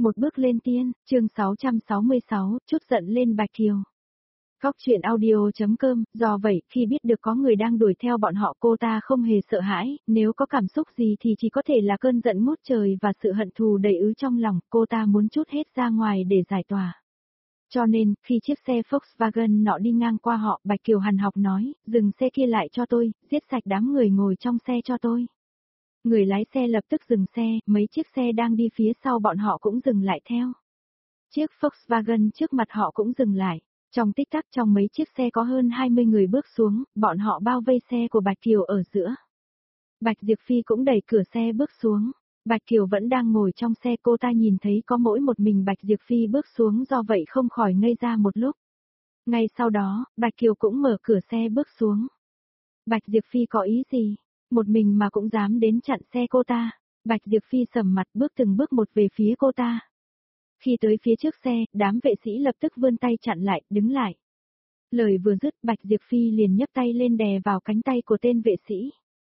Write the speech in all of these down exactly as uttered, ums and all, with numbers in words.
Một bước lên tiên, chương sáu trăm sáu mươi sáu, chút giận lên Bạch Kiều. Góc chuyện audio.com, do vậy, khi biết được có người đang đuổi theo bọn họ cô ta không hề sợ hãi, nếu có cảm xúc gì thì chỉ có thể là cơn giận ngút trời và sự hận thù đầy ứ trong lòng, cô ta muốn trút hết ra ngoài để giải tỏa. Cho nên, khi chiếc xe Volkswagen nọ đi ngang qua họ, Bạch Kiều hằn học nói, dừng xe kia lại cho tôi, giết sạch đám người ngồi trong xe cho tôi. Người lái xe lập tức dừng xe, mấy chiếc xe đang đi phía sau bọn họ cũng dừng lại theo. Chiếc Volkswagen trước mặt họ cũng dừng lại. Trong tích tắc trong mấy chiếc xe có hơn hai mươi người bước xuống, bọn họ bao vây xe của Bạch Kiều ở giữa. Bạch Diệp Phi cũng đẩy cửa xe bước xuống. Bạch Kiều vẫn đang ngồi trong xe, cô ta nhìn thấy có mỗi một mình Bạch Diệp Phi bước xuống, do vậy không khỏi ngây ra một lúc. Ngay sau đó, Bạch Kiều cũng mở cửa xe bước xuống. Bạch Diệp Phi có ý gì? Một mình mà cũng dám đến chặn xe cô ta. Bạch Diệp Phi sầm mặt bước từng bước một về phía cô ta. Khi tới phía trước xe, đám vệ sĩ lập tức vươn tay chặn lại, đứng lại. Lời vừa dứt, Bạch Diệp Phi liền nhấc tay lên đè vào cánh tay của tên vệ sĩ.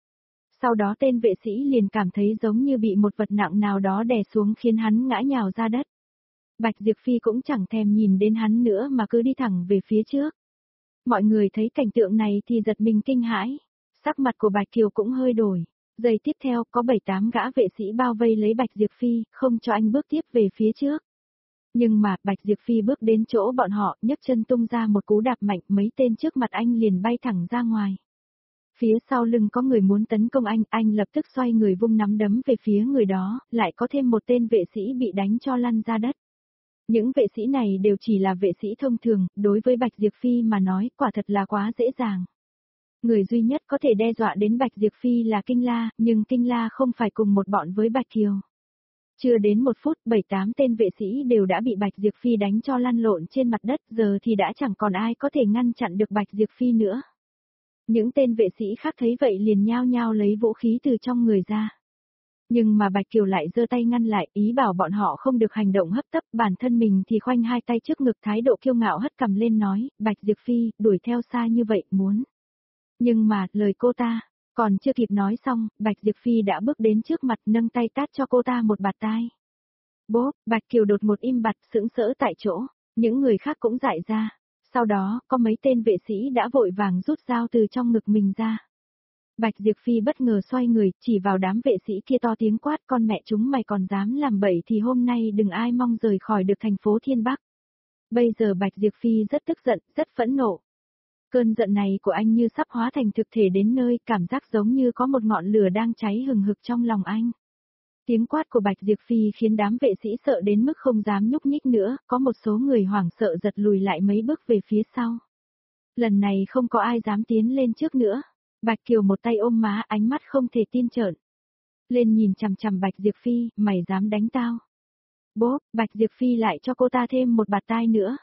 Sau đó tên vệ sĩ liền cảm thấy giống như bị một vật nặng nào đó đè xuống khiến hắn ngã nhào ra đất. Bạch Diệp Phi cũng chẳng thèm nhìn đến hắn nữa mà cứ đi thẳng về phía trước. Mọi người thấy cảnh tượng này thì giật mình kinh hãi. Sắc mặt của Bạch Kiều cũng hơi đổi. Giây tiếp theo, có bảy tám gã vệ sĩ bao vây lấy Bạch Diệp Phi, không cho anh bước tiếp về phía trước. Nhưng mà, Bạch Diệp Phi bước đến chỗ bọn họ, nhấc chân tung ra một cú đạp mạnh, mấy tên trước mặt anh liền bay thẳng ra ngoài. Phía sau lưng có người muốn tấn công anh, anh lập tức xoay người vung nắm đấm về phía người đó, lại có thêm một tên vệ sĩ bị đánh cho lăn ra đất. Những vệ sĩ này đều chỉ là vệ sĩ thông thường, đối với Bạch Diệp Phi mà nói, quả thật là quá dễ dàng. Người duy nhất có thể đe dọa đến Bạch Diệp Phi là Kinh La, nhưng Kinh La không phải cùng một bọn với Bạch Kiều. Chưa đến một phút, bảy tám tên vệ sĩ đều đã bị Bạch Diệp Phi đánh cho lăn lộn trên mặt đất, giờ thì đã chẳng còn ai có thể ngăn chặn được Bạch Diệp Phi nữa. Những tên vệ sĩ khác thấy vậy liền nhao nhao lấy vũ khí từ trong người ra. Nhưng mà Bạch Kiều lại giơ tay ngăn lại, ý bảo bọn họ không được hành động hấp tấp, bản thân mình thì khoanh hai tay trước ngực, thái độ kiêu ngạo hất cằm lên nói, Bạch Diệp Phi, đuổi theo xa như vậy, muốn. Nhưng mà, lời cô ta, còn chưa kịp nói xong, Bạch Diệp Phi đã bước đến trước mặt nâng tay tát cho cô ta một bạt tai. Bốp, Bạch Kiều đột một im bặt, sững sỡ tại chỗ, những người khác cũng dại ra. Sau đó, có mấy tên vệ sĩ đã vội vàng rút dao từ trong ngực mình ra. Bạch Diệp Phi bất ngờ xoay người, chỉ vào đám vệ sĩ kia to tiếng quát, con mẹ chúng mày còn dám làm bậy thì hôm nay đừng ai mong rời khỏi được thành phố Thiên Bắc. Bây giờ Bạch Diệp Phi rất tức giận, rất phẫn nộ. Cơn giận này của anh như sắp hóa thành thực thể đến nơi, cảm giác giống như có một ngọn lửa đang cháy hừng hực trong lòng anh. Tiếng quát của Bạch Diệp Phi khiến đám vệ sĩ sợ đến mức không dám nhúc nhích nữa, có một số người hoảng sợ giật lùi lại mấy bước về phía sau. Lần này không có ai dám tiến lên trước nữa. Bạch Kiều một tay ôm má, ánh mắt không thể tin trợn lên nhìn chằm chằm Bạch Diệp Phi, mày dám đánh tao. Bốp, Bạch Diệp Phi lại cho cô ta thêm một bạt tai nữa.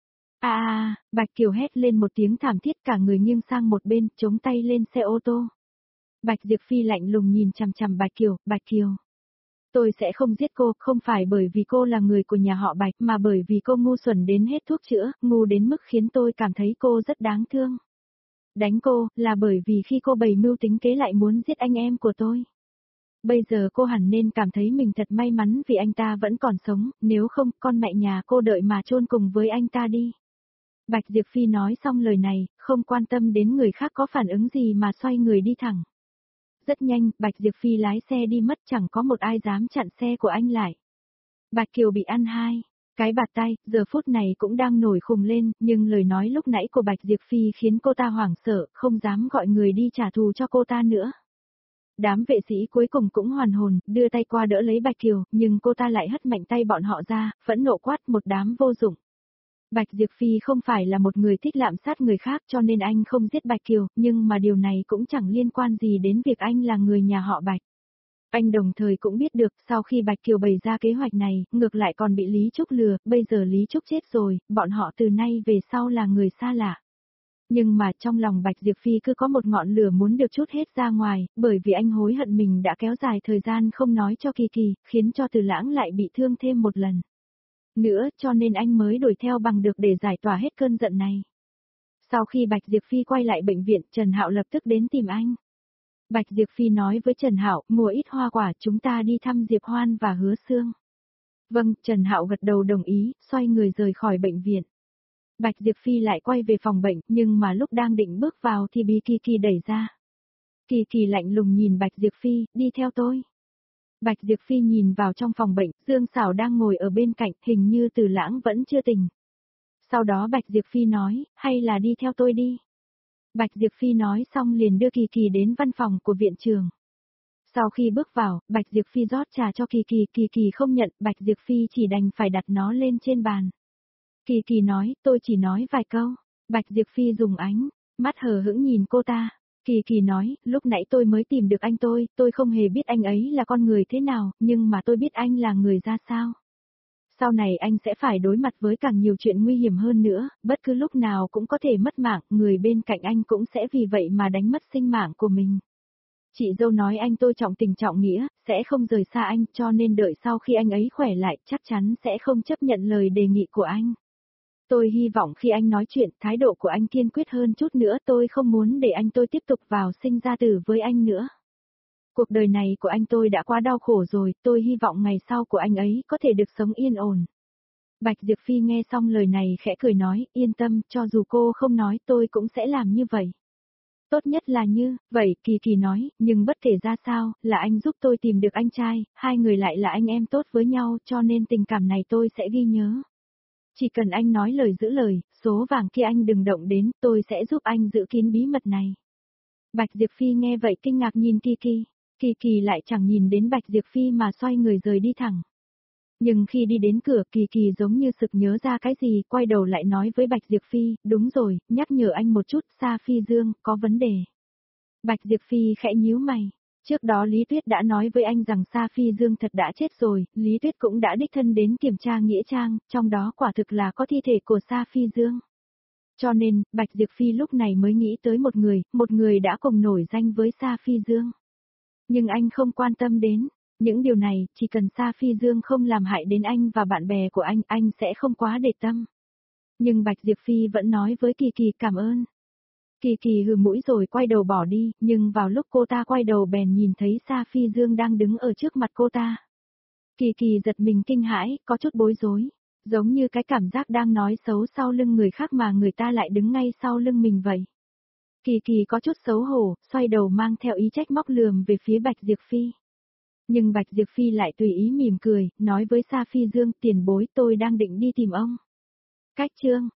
À à, Bạch Kiều hét lên một tiếng thảm thiết, cả người nghiêng sang một bên, chống tay lên xe ô tô. Bạch Diệp Phi lạnh lùng nhìn chằm chằm Bạch Kiều, Bạch Kiều. Tôi sẽ không giết cô, không phải bởi vì cô là người của nhà họ Bạch, mà bởi vì cô ngu xuẩn đến hết thuốc chữa, ngu đến mức khiến tôi cảm thấy cô rất đáng thương. Đánh cô, là bởi vì khi cô bày mưu tính kế lại muốn giết anh em của tôi. Bây giờ cô hẳn nên cảm thấy mình thật may mắn vì anh ta vẫn còn sống, nếu không, con mẹ nhà cô đợi mà chôn cùng với anh ta đi. Bạch Diệp Phi nói xong lời này, không quan tâm đến người khác có phản ứng gì mà xoay người đi thẳng. Rất nhanh, Bạch Diệp Phi lái xe đi mất, chẳng có một ai dám chặn xe của anh lại. Bạch Kiều bị ăn hai cái bạt tai, giờ phút này cũng đang nổi khùng lên, nhưng lời nói lúc nãy của Bạch Diệp Phi khiến cô ta hoảng sợ, không dám gọi người đi trả thù cho cô ta nữa. Đám vệ sĩ cuối cùng cũng hoàn hồn, đưa tay qua đỡ lấy Bạch Kiều, nhưng cô ta lại hất mạnh tay bọn họ ra, phẫn nộ quát, một đám vô dụng. Bạch Diệp Phi không phải là một người thích lạm sát người khác cho nên anh không giết Bạch Kiều, nhưng mà điều này cũng chẳng liên quan gì đến việc anh là người nhà họ Bạch. Anh đồng thời cũng biết được, sau khi Bạch Kiều bày ra kế hoạch này, ngược lại còn bị Lý Trúc lừa, bây giờ Lý Trúc chết rồi, bọn họ từ nay về sau là người xa lạ. Nhưng mà trong lòng Bạch Diệp Phi cứ có một ngọn lửa muốn được trút hết ra ngoài, bởi vì anh hối hận mình đã kéo dài thời gian không nói cho Kỳ Kỳ, khiến cho Từ Lãng lại bị thương thêm một lần nữa, cho nên anh mới đuổi theo bằng được để giải tỏa hết cơn giận này. Sau khi Bạch Diệp Phi quay lại bệnh viện, Trần Hạo lập tức đến tìm anh. Bạch Diệp Phi nói với Trần Hạo, mua ít hoa quả, chúng ta đi thăm Diệp Hoan và Hứa Xương. Vâng, Trần Hạo gật đầu đồng ý, xoay người rời khỏi bệnh viện. Bạch Diệp Phi lại quay về phòng bệnh, nhưng mà lúc đang định bước vào thì bị Kỳ Kỳ đẩy ra. Kỳ Kỳ lạnh lùng nhìn Bạch Diệp Phi, đi theo tôi. Bạch Diệp Phi nhìn vào trong phòng bệnh, Dương Sảo đang ngồi ở bên cạnh, hình như Từ Lãng vẫn chưa tỉnh. Sau đó Bạch Diệp Phi nói, hay là đi theo tôi đi. Bạch Diệp Phi nói xong liền đưa Kỳ Kỳ đến văn phòng của viện trưởng. Sau khi bước vào, Bạch Diệp Phi rót trà cho Kỳ Kỳ, Kỳ Kỳ không nhận, Bạch Diệp Phi chỉ đành phải đặt nó lên trên bàn. Kỳ Kỳ nói, tôi chỉ nói vài câu. Bạch Diệp Phi dùng ánh mắt hờ hững nhìn cô ta. Kỳ Kỳ nói, lúc nãy tôi mới tìm được anh tôi, tôi không hề biết anh ấy là con người thế nào, nhưng mà tôi biết anh là người ra sao. Sau này anh sẽ phải đối mặt với càng nhiều chuyện nguy hiểm hơn nữa, bất cứ lúc nào cũng có thể mất mạng, người bên cạnh anh cũng sẽ vì vậy mà đánh mất sinh mạng của mình. Chị dâu nói anh tôi trọng tình trọng nghĩa, sẽ không rời xa anh, cho nên đợi sau khi anh ấy khỏe lại, chắc chắn sẽ không chấp nhận lời đề nghị của anh. Tôi hy vọng khi anh nói chuyện, thái độ của anh kiên quyết hơn chút nữa, tôi không muốn để anh tôi tiếp tục vào sinh ra tử với anh nữa. Cuộc đời này của anh tôi đã quá đau khổ rồi, tôi hy vọng ngày sau của anh ấy có thể được sống yên ổn. Bạch Diệp Phi nghe xong lời này khẽ cười nói, yên tâm, cho dù cô không nói tôi cũng sẽ làm như vậy. Tốt nhất là như, vậy, Kỳ Kỳ nói, nhưng bất kể ra sao, là anh giúp tôi tìm được anh trai, hai người lại là anh em tốt với nhau, cho nên tình cảm này tôi sẽ ghi nhớ. Chỉ cần anh nói lời giữ lời, số vàng kia anh đừng động đến, tôi sẽ giúp anh giữ kín bí mật này. Bạch Diệp Phi nghe vậy kinh ngạc nhìn Kỳ Kỳ, Kỳ Kỳ lại chẳng nhìn đến Bạch Diệp Phi mà xoay người rời đi thẳng. Nhưng khi đi đến cửa, Kỳ Kỳ giống như sực nhớ ra cái gì, quay đầu lại nói với Bạch Diệp Phi, đúng rồi, nhắc nhở anh một chút, Sa Phi Dương, có vấn đề. Bạch Diệp Phi khẽ nhíu mày. Trước đó Lý Tuyết đã nói với anh rằng Sa Phi Dương thật đã chết rồi, Lý Tuyết cũng đã đích thân đến kiểm tra nghĩa trang, trong đó quả thực là có thi thể của Sa Phi Dương. Cho nên, Bạch Diệp Phi lúc này mới nghĩ tới một người, một người đã cùng nổi danh với Sa Phi Dương. Nhưng anh không quan tâm đến. Những điều này, chỉ cần Sa Phi Dương không làm hại đến anh và bạn bè của anh, anh sẽ không quá để tâm. Nhưng Bạch Diệp Phi vẫn nói với Kỳ Kỳ cảm ơn. Kỳ Kỳ hừ mũi rồi quay đầu bỏ đi, nhưng vào lúc cô ta quay đầu bèn nhìn thấy Sa Phi Dương đang đứng ở trước mặt cô ta. Kỳ Kỳ giật mình kinh hãi, có chút bối rối, giống như cái cảm giác đang nói xấu sau lưng người khác mà người ta lại đứng ngay sau lưng mình vậy. Kỳ Kỳ có chút xấu hổ, xoay đầu mang theo ý trách móc lườm về phía Bạch Diệp Phi. Nhưng Bạch Diệp Phi lại tùy ý mỉm cười, nói với Sa Phi Dương, tiền bối tôi đang định đi tìm ông. Cách chương